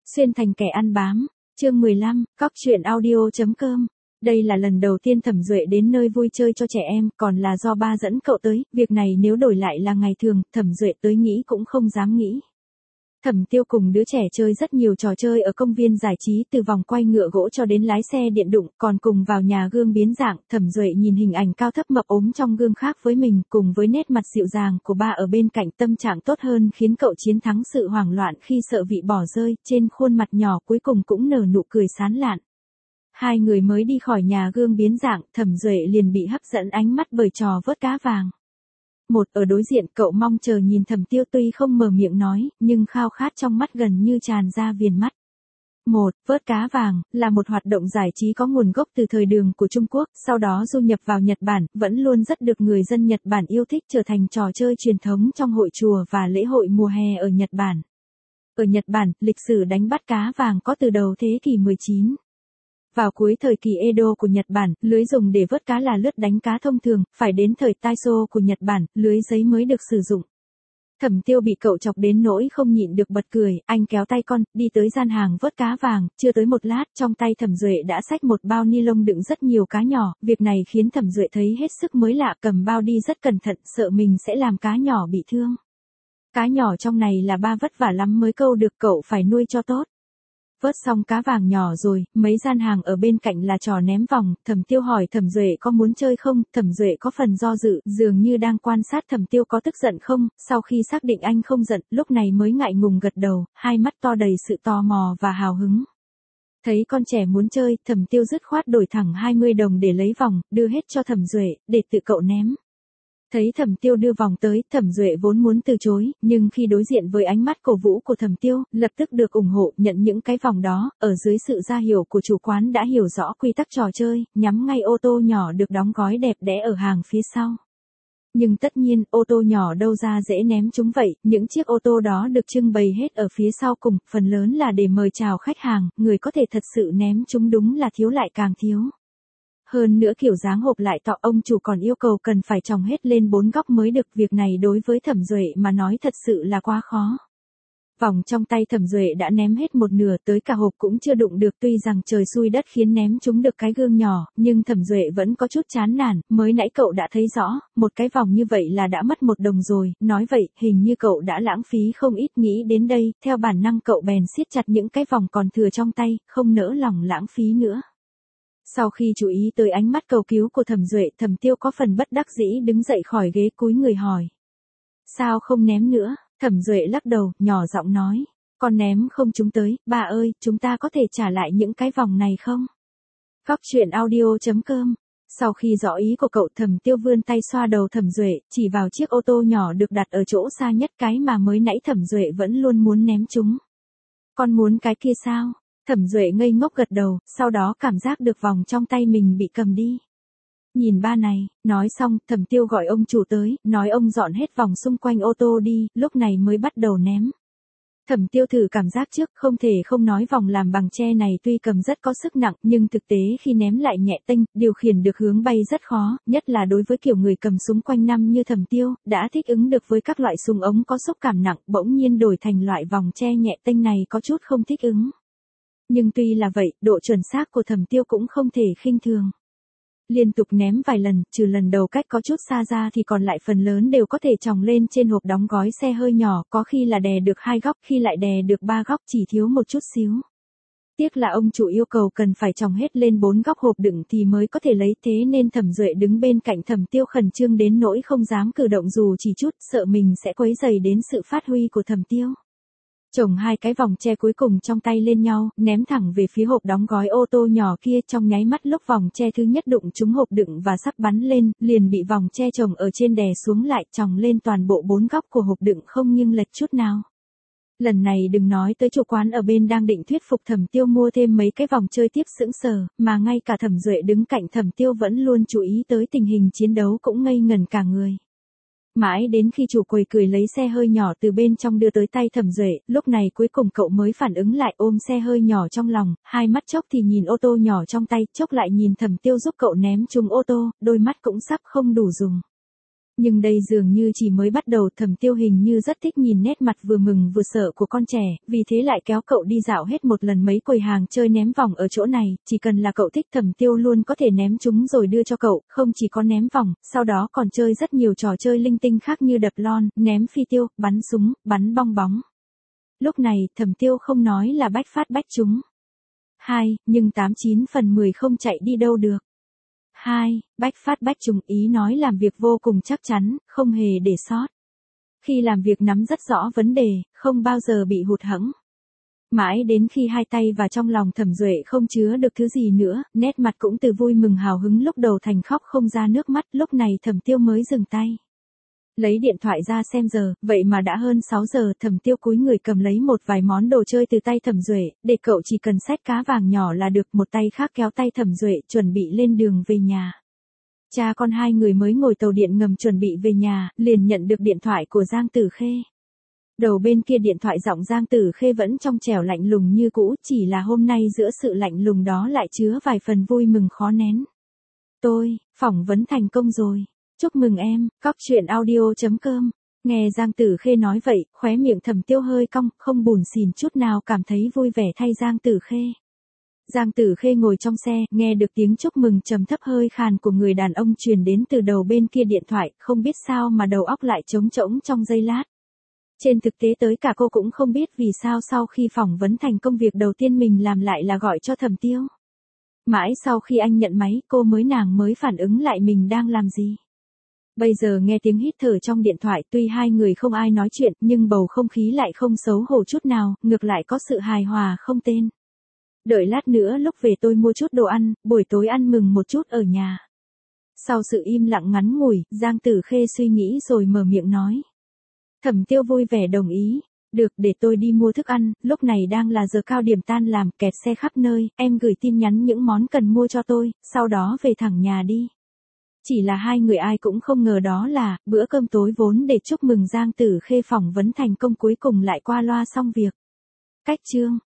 Xuyên thành kẻ ăn bám, chương 15, cóc truyện audio.com. Đây là lần đầu tiên Thẩm Duệ đến nơi vui chơi cho trẻ em, còn là do ba dẫn cậu tới, việc này nếu đổi lại là ngày thường, Thẩm Duệ tới nghĩ cũng không dám nghĩ. Thẩm Tiêu cùng đứa trẻ chơi rất nhiều trò chơi ở công viên giải trí, từ vòng quay ngựa gỗ cho đến lái xe điện đụng, còn cùng vào nhà gương biến dạng. Thẩm Duệ nhìn hình ảnh cao thấp mập ốm trong gương khác với mình, cùng với nét mặt dịu dàng của ba ở bên cạnh, tâm trạng tốt hơn khiến cậu chiến thắng sự hoảng loạn khi sợ vị bỏ rơi, trên khuôn mặt nhỏ cuối cùng cũng nở nụ cười sán lạn. Hai người mới đi khỏi nhà gương biến dạng, Thẩm Duệ liền bị hấp dẫn ánh mắt bởi trò vớt cá vàng. Ở đối diện, cậu mong chờ nhìn Thẩm Tiêu, tuy không mở miệng nói, nhưng khao khát trong mắt gần như tràn ra viền mắt. Vớt cá vàng là một hoạt động giải trí có nguồn gốc từ thời Đường của Trung Quốc, sau đó du nhập vào Nhật Bản, vẫn luôn rất được người dân Nhật Bản yêu thích, trở thành trò chơi truyền thống trong hội chùa và lễ hội mùa hè ở Nhật Bản. Ở Nhật Bản, lịch sử đánh bắt cá vàng có từ đầu thế kỷ 19. Vào cuối thời kỳ Edo của Nhật Bản, lưới dùng để vớt cá là lướt đánh cá thông thường, phải đến thời Taisho của Nhật Bản, lưới giấy mới được sử dụng. Thẩm Tiêu bị cậu chọc đến nỗi không nhịn được bật cười, anh kéo tay con, đi tới gian hàng vớt cá vàng, chưa tới một lát, trong tay Thẩm Duệ đã xách một bao ni lông đựng rất nhiều cá nhỏ, việc này khiến Thẩm Duệ thấy hết sức mới lạ, cầm bao đi rất cẩn thận, sợ mình sẽ làm cá nhỏ bị thương. Cá nhỏ trong này là ba vất vả lắm mới câu được, cậu phải nuôi cho tốt. Vớt xong cá vàng nhỏ rồi, mấy gian hàng ở bên cạnh là trò ném vòng, Thẩm Tiêu hỏi Thẩm Duệ có muốn chơi không, Thẩm Duệ có phần do dự, dường như đang quan sát Thẩm Tiêu có tức giận không, sau khi xác định anh không giận, lúc này mới ngại ngùng gật đầu, hai mắt to đầy sự tò mò và hào hứng. Thấy con trẻ muốn chơi, Thẩm Tiêu dứt khoát đổi thẳng 20 đồng để lấy vòng, đưa hết cho Thẩm Duệ, để tự cậu ném. Thấy Thẩm Tiêu đưa vòng tới, Thẩm Duệ vốn muốn từ chối, nhưng khi đối diện với ánh mắt cổ vũ của Thẩm Tiêu, lập tức được ủng hộ, nhận những cái vòng đó, ở dưới sự ra hiệu của chủ quán đã hiểu rõ quy tắc trò chơi, nhắm ngay ô tô nhỏ được đóng gói đẹp đẽ ở hàng phía sau. Nhưng tất nhiên, ô tô nhỏ đâu ra dễ ném chúng vậy, những chiếc ô tô đó được trưng bày hết ở phía sau cùng, phần lớn là để mời chào khách hàng, người có thể thật sự ném chúng đúng là thiếu lại càng thiếu. Hơn nữa kiểu dáng hộp lại to, ông chủ còn yêu cầu cần phải tròng hết lên 4 góc mới được, việc này đối với Thẩm Duệ mà nói thật sự là quá khó. Vòng trong tay Thẩm Duệ đã ném hết một nửa, tới cả hộp cũng chưa đụng được, tuy rằng trời xui đất khiến ném chúng được cái gương nhỏ, nhưng Thẩm Duệ vẫn có chút chán nản, mới nãy cậu đã thấy rõ, một cái vòng như vậy là đã mất 1 đồng rồi, nói vậy, hình như cậu đã lãng phí không ít, nghĩ đến đây, theo bản năng cậu bèn siết chặt những cái vòng còn thừa trong tay, không nỡ lòng lãng phí nữa. Sau khi chú ý tới ánh mắt cầu cứu của Thẩm Duệ, Thẩm Tiêu có phần bất đắc dĩ đứng dậy khỏi ghế, cúi người hỏi. Sao không ném nữa? Thẩm Duệ lắc đầu, nhỏ giọng nói. Con ném không trúng tới, bà ơi, chúng ta có thể trả lại những cái vòng này không? Cóc truyện audio.com. Sau khi rõ ý của cậu, Thẩm Tiêu vươn tay xoa đầu Thẩm Duệ, chỉ vào chiếc ô tô nhỏ được đặt ở chỗ xa nhất, cái mà mới nãy Thẩm Duệ vẫn luôn muốn ném chúng. Con muốn cái kia sao? Thẩm Duệ ngây ngốc gật đầu, sau đó cảm giác được vòng trong tay mình bị cầm đi. Nhìn ba này, nói xong, Thẩm Tiêu gọi ông chủ tới, nói ông dọn hết vòng xung quanh ô tô đi, lúc này mới bắt đầu ném. Thẩm Tiêu thử cảm giác trước, không thể không nói vòng làm bằng tre này tuy cầm rất có sức nặng, nhưng thực tế khi ném lại nhẹ tênh, điều khiển được hướng bay rất khó, nhất là đối với kiểu người cầm súng quanh năm như Thẩm Tiêu, đã thích ứng được với các loại súng ống có xúc cảm nặng, bỗng nhiên đổi thành loại vòng tre nhẹ tênh này có chút không thích ứng. Nhưng tuy là vậy, độ chuẩn xác của Thẩm Tiêu cũng không thể khinh thường. Liên tục ném vài lần, trừ lần đầu cách có chút xa ra thì còn lại phần lớn đều có thể chồng lên trên hộp đóng gói xe hơi nhỏ, có khi là đè được 2 góc, khi lại đè được 3 góc, chỉ thiếu một chút xíu. Tiếc là ông chủ yêu cầu cần phải chồng hết lên 4 góc hộp đựng thì mới có thể lấy, thế nên Thẩm Duệ đứng bên cạnh Thẩm Tiêu khẩn trương đến nỗi không dám cử động dù chỉ chút, sợ mình sẽ quấy rầy đến sự phát huy của Thẩm Tiêu. Chồng 2 cái vòng tre cuối cùng trong tay lên nhau, ném thẳng về phía hộp đóng gói ô tô nhỏ kia, trong nháy mắt lúc vòng tre thứ nhất đụng trúng hộp đựng và sắp bắn lên, liền bị vòng tre chồng ở trên đè xuống lại, chồng lên toàn bộ 4 góc của hộp đựng không nghiêng lệch chút nào. Lần này đừng nói tới chủ quán ở bên đang định thuyết phục Thẩm Tiêu mua thêm mấy cái vòng chơi tiếp sững sờ, mà ngay cả Thẩm Duệ đứng cạnh Thẩm Tiêu vẫn luôn chú ý tới tình hình chiến đấu cũng ngây ngẩn cả người. Mãi đến khi chủ quầy cười lấy xe hơi nhỏ từ bên trong đưa tới tay Thẩm Duệ, lúc này cuối cùng cậu mới phản ứng lại, ôm xe hơi nhỏ trong lòng, hai mắt chốc thì nhìn ô tô nhỏ trong tay, chốc lại nhìn Thẩm Tiêu giúp cậu ném trúng ô tô, đôi mắt cũng sắp không đủ dùng. Nhưng đây dường như chỉ mới bắt đầu. Thẩm Tiêu hình như rất thích nhìn nét mặt vừa mừng vừa sợ của con trẻ, vì thế lại kéo cậu đi dạo hết một lần mấy quầy hàng chơi ném vòng ở chỗ này, chỉ cần là cậu thích Thẩm Tiêu luôn có thể ném chúng rồi đưa cho cậu, không chỉ có ném vòng, sau đó còn chơi rất nhiều trò chơi linh tinh khác như đập lon, ném phi tiêu, bắn súng, bắn bong bóng. Lúc này, Thẩm Tiêu không nói là bách phát bách trúng. Nhưng 89 phần 10 không chạy đi đâu được. Bách phát bách trúng ý nói làm việc vô cùng chắc chắn, không hề để sót. Khi làm việc nắm rất rõ vấn đề, không bao giờ bị hụt hẫng. Mãi đến khi hai tay và trong lòng Thẩm Duệ không chứa được thứ gì nữa, nét mặt cũng từ vui mừng hào hứng lúc đầu thành khóc không ra nước mắt, lúc này Thẩm Tiêu mới dừng tay. Lấy điện thoại ra xem giờ, vậy mà đã hơn 6 giờ. Thẩm Tiêu cúi người cầm lấy một vài món đồ chơi từ tay Thẩm Duệ, để cậu chỉ cần xách cá vàng nhỏ là được, một tay khác kéo tay Thẩm Duệ chuẩn bị lên đường về nhà. Cha con hai người mới ngồi tàu điện ngầm chuẩn bị về nhà, liền nhận được điện thoại của Giang Tử Khê. Đầu bên kia điện thoại giọng Giang Tử Khê vẫn trong trẻo lạnh lùng như cũ, chỉ là hôm nay giữa sự lạnh lùng đó lại chứa vài phần vui mừng khó nén. Phỏng vấn thành công rồi. Chúc mừng em, coctruyện.audio.com. Nghe Giang Tử Khê nói vậy, khóe miệng Thẩm Tiêu hơi cong, không buồn xỉn chút nào, cảm thấy vui vẻ thay Giang Tử Khê. Giang Tử Khê ngồi trong xe, nghe được tiếng chúc mừng trầm thấp hơi khàn của người đàn ông truyền đến từ đầu bên kia điện thoại, không biết sao mà đầu óc lại trống rỗng trong giây lát. Trên thực tế tới cả cô cũng không biết vì sao sau khi phỏng vấn thành công việc đầu tiên mình làm lại là gọi cho Thẩm Tiêu. Mãi sau khi anh nhận máy, cô mới phản ứng lại mình đang làm gì. Bây giờ nghe tiếng hít thở trong điện thoại, tuy hai người không ai nói chuyện, nhưng bầu không khí lại không xấu hổ chút nào, ngược lại có sự hài hòa không tên. Đợi lát nữa lúc về tôi mua chút đồ ăn, buổi tối ăn mừng một chút ở nhà. Sau sự im lặng ngắn ngủi, Giang Tử Khê suy nghĩ rồi mở miệng nói. Thẩm Tiêu vui vẻ đồng ý. Được, để tôi đi mua thức ăn, lúc này đang là giờ cao điểm tan làm, kẹt xe khắp nơi, em gửi tin nhắn những món cần mua cho tôi, sau đó về thẳng nhà đi. Chỉ là hai người ai cũng không ngờ đó là, bữa cơm tối vốn để chúc mừng Giang Tử Khê phỏng vấn thành công cuối cùng lại qua loa xong việc. Cách chương